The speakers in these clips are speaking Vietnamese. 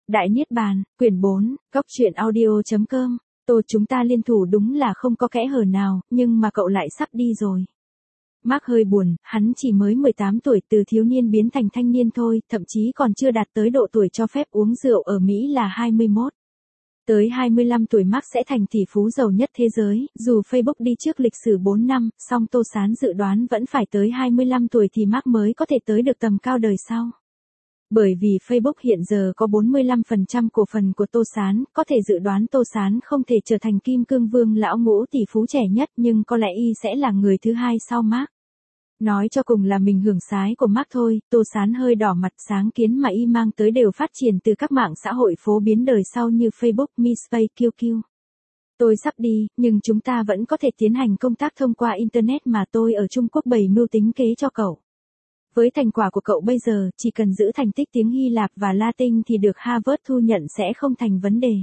Đại Niết Bàn, quyển 4, góc truyện audio.com. Chúng ta liên thủ đúng là không có kẽ hở nào, nhưng mà cậu lại sắp đi rồi. Mark hơi buồn, hắn chỉ mới 18 tuổi, từ thiếu niên biến thành thanh niên thôi, thậm chí còn chưa đạt tới độ tuổi cho phép uống rượu ở Mỹ là 21. Tới 25 tuổi Mark sẽ thành tỷ phú giàu nhất thế giới, dù Facebook đi trước lịch sử 4 năm, song Tô Sán dự đoán vẫn phải tới 25 tuổi thì Mark mới có thể tới được tầm cao đời sau. Bởi vì Facebook hiện giờ có 45% cổ phần của Tô Sán, có thể dự đoán Tô Sán không thể trở thành kim cương vương lão ngũ tỷ phú trẻ nhất, nhưng có lẽ y sẽ là người thứ hai sau Mark. Nói cho cùng là mình hưởng sái của Mark thôi. Tô Sán hơi đỏ mặt, sáng kiến mà y mang tới đều phát triển từ các mạng xã hội phổ biến đời sau như Facebook, MySpace, QQ. Tôi sắp đi, nhưng chúng ta vẫn có thể tiến hành công tác thông qua Internet mà tôi ở Trung Quốc bày mưu tính kế cho cậu. Với thành quả của cậu bây giờ, chỉ cần giữ thành tích tiếng Hy Lạp và Latin thì được Harvard thu nhận sẽ không thành vấn đề.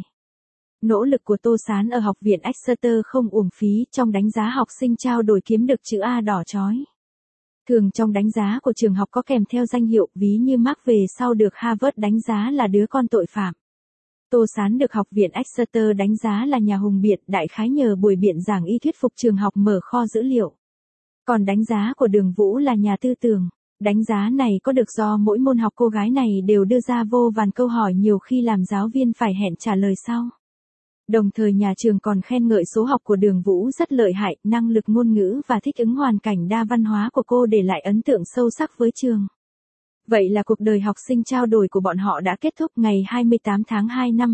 Nỗ lực của Tô Sán ở học viện Exeter không uổng phí, trong đánh giá học sinh trao đổi kiếm được chữ A đỏ chói. Thường trong đánh giá của trường học có kèm theo danh hiệu, ví như Mark về sau được Harvard đánh giá là đứa con tội phạm. Tô Sán được học viện Exeter đánh giá là nhà hùng biện, đại khái nhờ buổi biện giảng y thuyết phục trường học mở kho dữ liệu. Còn đánh giá của Đường Vũ là nhà tư tưởng. Đánh giá này có được do mỗi môn học cô gái này đều đưa ra vô vàn câu hỏi, nhiều khi làm giáo viên phải hẹn trả lời sau. Đồng thời nhà trường còn khen ngợi số học của Đường Vũ rất lợi hại, năng lực ngôn ngữ và thích ứng hoàn cảnh đa văn hóa của cô để lại ấn tượng sâu sắc với trường. Vậy là cuộc đời học sinh trao đổi của bọn họ đã kết thúc. Ngày 28 tháng 2 năm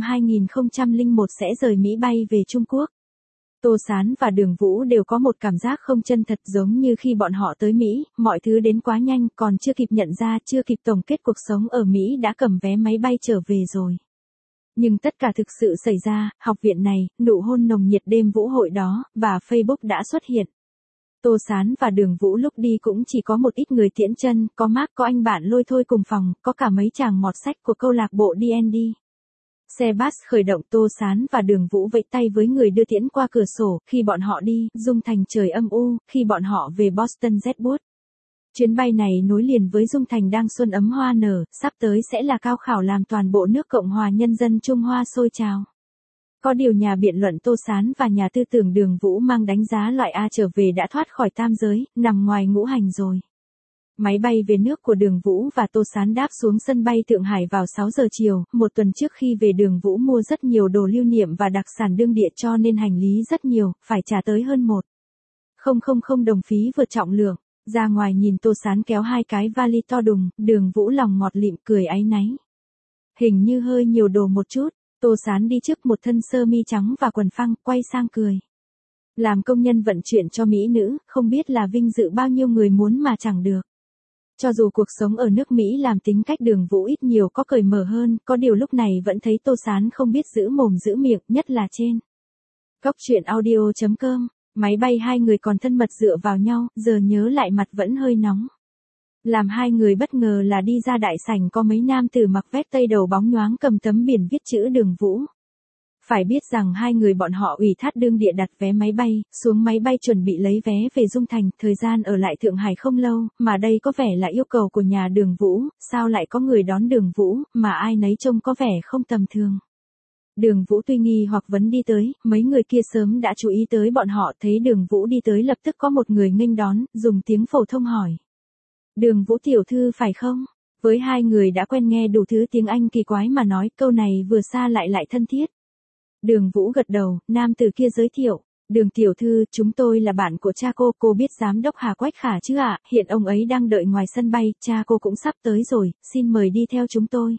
2001 sẽ rời Mỹ bay về Trung Quốc. Tô Sán và Đường Vũ đều có một cảm giác không chân thật, giống như khi bọn họ tới Mỹ, mọi thứ đến quá nhanh, còn chưa kịp nhận ra, chưa kịp tổng kết cuộc sống ở Mỹ đã cầm vé máy bay trở về rồi. Nhưng tất cả thực sự xảy ra, học viện này, nụ hôn nồng nhiệt đêm vũ hội đó, và Facebook đã xuất hiện. Tô Sán và Đường Vũ lúc đi cũng chỉ có một ít người tiễn chân, có Mark, có anh bạn Lôi Thôi cùng phòng, có cả mấy chàng mọt sách của câu lạc bộ D&D. Xe bus khởi động, Tô Sán và Đường Vũ vẫy tay với người đưa tiễn qua cửa sổ. Khi bọn họ đi, Dung Thành trời âm u, khi bọn họ về Boston rét buốt. Chuyến bay này nối liền với Dung Thành đang xuân ấm hoa nở, sắp tới sẽ là cao khảo làm toàn bộ nước Cộng hòa Nhân dân Trung Hoa sôi trào. Có điều nhà biện luận Tô Sán và nhà tư tưởng Đường Vũ mang đánh giá loại A trở về đã thoát khỏi tam giới, nằm ngoài ngũ hành rồi. Máy bay về nước của Đường Vũ và Tô Sán đáp xuống sân bay Thượng Hải vào 6 giờ chiều, một tuần trước khi về Đường Vũ mua rất nhiều đồ lưu niệm và đặc sản đương địa cho nên hành lý rất nhiều, phải trả tới hơn 1,000 đồng phí vượt trọng lượng. Ra ngoài nhìn Tô Sán kéo hai cái vali to đùng, Đường Vũ lòng ngọt lịm cười áy náy. Hình như hơi nhiều đồ một chút. Tô Sán đi trước một thân sơ mi trắng và quần phăng, quay sang cười. Làm công nhân vận chuyển cho mỹ nữ, không biết là vinh dự bao nhiêu người muốn mà chẳng được. Cho dù cuộc sống ở nước Mỹ làm tính cách Đường Vũ ít nhiều có cởi mở hơn, có điều lúc này vẫn thấy Tô Sán không biết giữ mồm giữ miệng, nhất là trên góc truyện audio.com. Máy bay hai người còn thân mật dựa vào nhau, giờ nhớ lại mặt vẫn hơi nóng. Làm hai người bất ngờ là đi ra đại sảnh có mấy nam tử mặc vest tây đầu bóng nhoáng cầm tấm biển viết chữ Đường Vũ. Phải biết rằng hai người bọn họ ủy thác đương địa đặt vé máy bay, xuống máy bay chuẩn bị lấy vé về Dung Thành, thời gian ở lại Thượng Hải không lâu, mà đây có vẻ là yêu cầu của nhà Đường Vũ, sao lại có người đón Đường Vũ, mà ai nấy trông có vẻ không tầm thường. Đường Vũ tuy nghi hoặc vấn đi tới, mấy người kia sớm đã chú ý tới bọn họ, thấy Đường Vũ đi tới lập tức có một người nghênh đón, dùng tiếng phổ thông hỏi. Đường Vũ tiểu thư phải không? Với hai người đã quen nghe đủ thứ tiếng Anh kỳ quái mà nói, câu này vừa xa lại thân thiết. Đường Vũ gật đầu, nam tử kia giới thiệu. Đường tiểu thư, chúng tôi là bạn của cha cô biết giám đốc Hà Quách Khả chứ ạ, hiện ông ấy đang đợi ngoài sân bay, cha cô cũng sắp tới rồi, xin mời đi theo chúng tôi.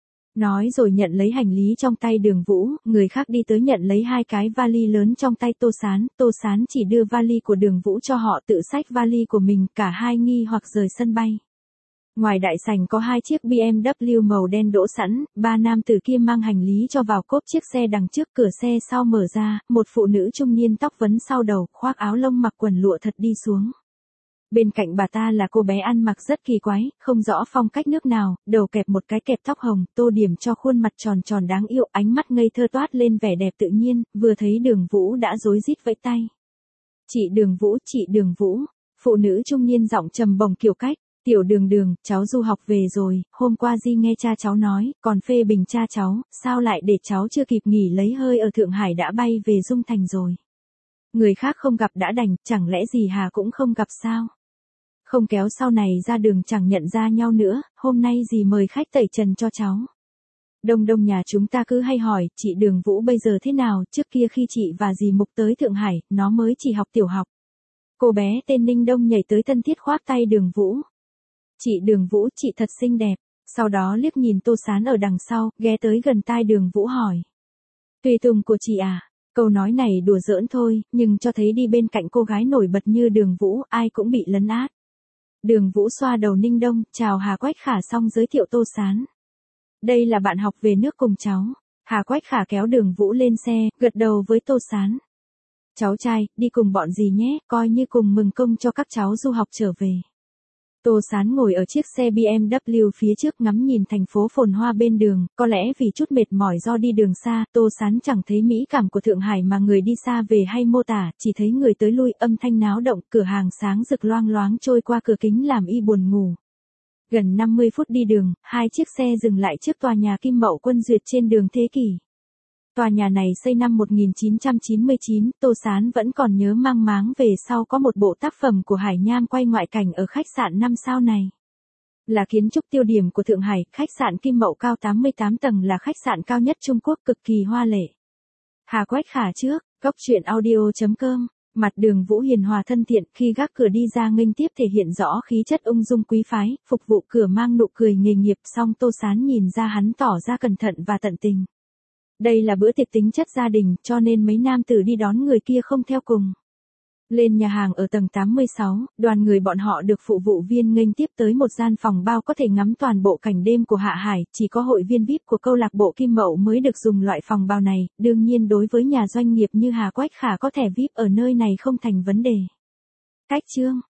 Nói rồi nhận lấy hành lý trong tay Đường Vũ, người khác đi tới nhận lấy hai cái vali lớn trong tay Tô Sán chỉ đưa vali của Đường Vũ cho họ tự xách vali của mình, cả hai nghi hoặc rời sân bay. Ngoài đại sảnh có hai chiếc BMW màu đen đỗ sẵn, ba nam tử kia mang hành lý cho vào cốp chiếc xe đằng trước, cửa xe sau mở ra, một phụ nữ trung niên tóc vấn sau đầu, khoác áo lông mặc quần lụa thật đi xuống. Bên cạnh bà ta là cô bé ăn mặc rất kỳ quái, không rõ phong cách nước nào, đầu kẹp một cái kẹp tóc hồng, tô điểm cho khuôn mặt tròn tròn đáng yêu, ánh mắt ngây thơ toát lên vẻ đẹp tự nhiên, vừa thấy Đường Vũ đã rối rít vẫy tay. Chị Đường Vũ, phụ nữ trung niên giọng trầm bổng kiểu cách. Tiểu Đường Đường, cháu du học về rồi, hôm qua Di nghe cha cháu nói, còn phê bình cha cháu, sao lại để cháu chưa kịp nghỉ lấy hơi ở Thượng Hải đã bay về Dung Thành rồi. Người khác không gặp đã đành, chẳng lẽ dì Hà cũng không gặp sao? Không kéo sau này ra đường chẳng nhận ra nhau nữa, hôm nay dì mời khách tẩy trần cho cháu. Đông đông nhà chúng ta cứ hay hỏi, chị Đường Vũ bây giờ thế nào, trước kia khi chị và dì Mục tới Thượng Hải, nó mới chỉ học tiểu học. Cô bé tên Ninh Đông nhảy tới thân thiết khoác tay Đường Vũ. Chị Đường Vũ, chị thật xinh đẹp. Sau đó liếc nhìn Tô Sán ở đằng sau, ghé tới gần tai Đường Vũ hỏi. Tùy tùng của chị à? Câu nói này đùa giỡn thôi, nhưng cho thấy đi bên cạnh cô gái nổi bật như Đường Vũ, ai cũng bị lấn át. Đường Vũ xoa đầu Ninh Đông, chào Hà Quách Khả xong giới thiệu Tô Sán. Đây là bạn học về nước cùng cháu. Hà Quách Khả kéo Đường Vũ lên xe, gật đầu với Tô Sán. Cháu trai, đi cùng bọn dì nhé, coi như cùng mừng công cho các cháu du học trở về. Tô Sán ngồi ở chiếc xe BMW phía trước ngắm nhìn thành phố phồn hoa bên đường, có lẽ vì chút mệt mỏi do đi đường xa, Tô Sán chẳng thấy mỹ cảm của Thượng Hải mà người đi xa về hay mô tả, chỉ thấy người tới lui âm thanh náo động, cửa hàng sáng rực loang loáng trôi qua cửa kính làm y buồn ngủ. Gần 50 phút đi đường, hai chiếc xe dừng lại trước tòa nhà Kim Mậu Quân Duyệt trên đường Thế Kỷ. Tòa nhà này xây năm 1999, Tô Sán vẫn còn nhớ mang máng về sau có một bộ tác phẩm của Hải Nham quay ngoại cảnh ở khách sạn 5 sao này. Là kiến trúc tiêu điểm của Thượng Hải, khách sạn Kim Mậu cao 88 tầng là khách sạn cao nhất Trung Quốc cực kỳ hoa lệ. Hà Quách Khả trước, góc truyện audio.com, mặt Đường Vũ hiền hòa thân thiện khi gác cửa đi ra nghênh tiếp thể hiện rõ khí chất ung dung quý phái, phục vụ cửa mang nụ cười nghề nghiệp song Tô Sán nhìn ra hắn tỏ ra cẩn thận và tận tình. Đây là bữa tiệc tính chất gia đình, cho nên mấy nam tử đi đón người kia không theo cùng. Lên nhà hàng ở tầng 86, đoàn người bọn họ được phụ vụ viên nghênh tiếp tới một gian phòng bao có thể ngắm toàn bộ cảnh đêm của Hạ Hải, chỉ có hội viên VIP của câu lạc bộ Kim Mậu mới được dùng loại phòng bao này, đương nhiên đối với nhà doanh nghiệp như Hà Quách Khả có thẻ VIP ở nơi này không thành vấn đề. Cách chương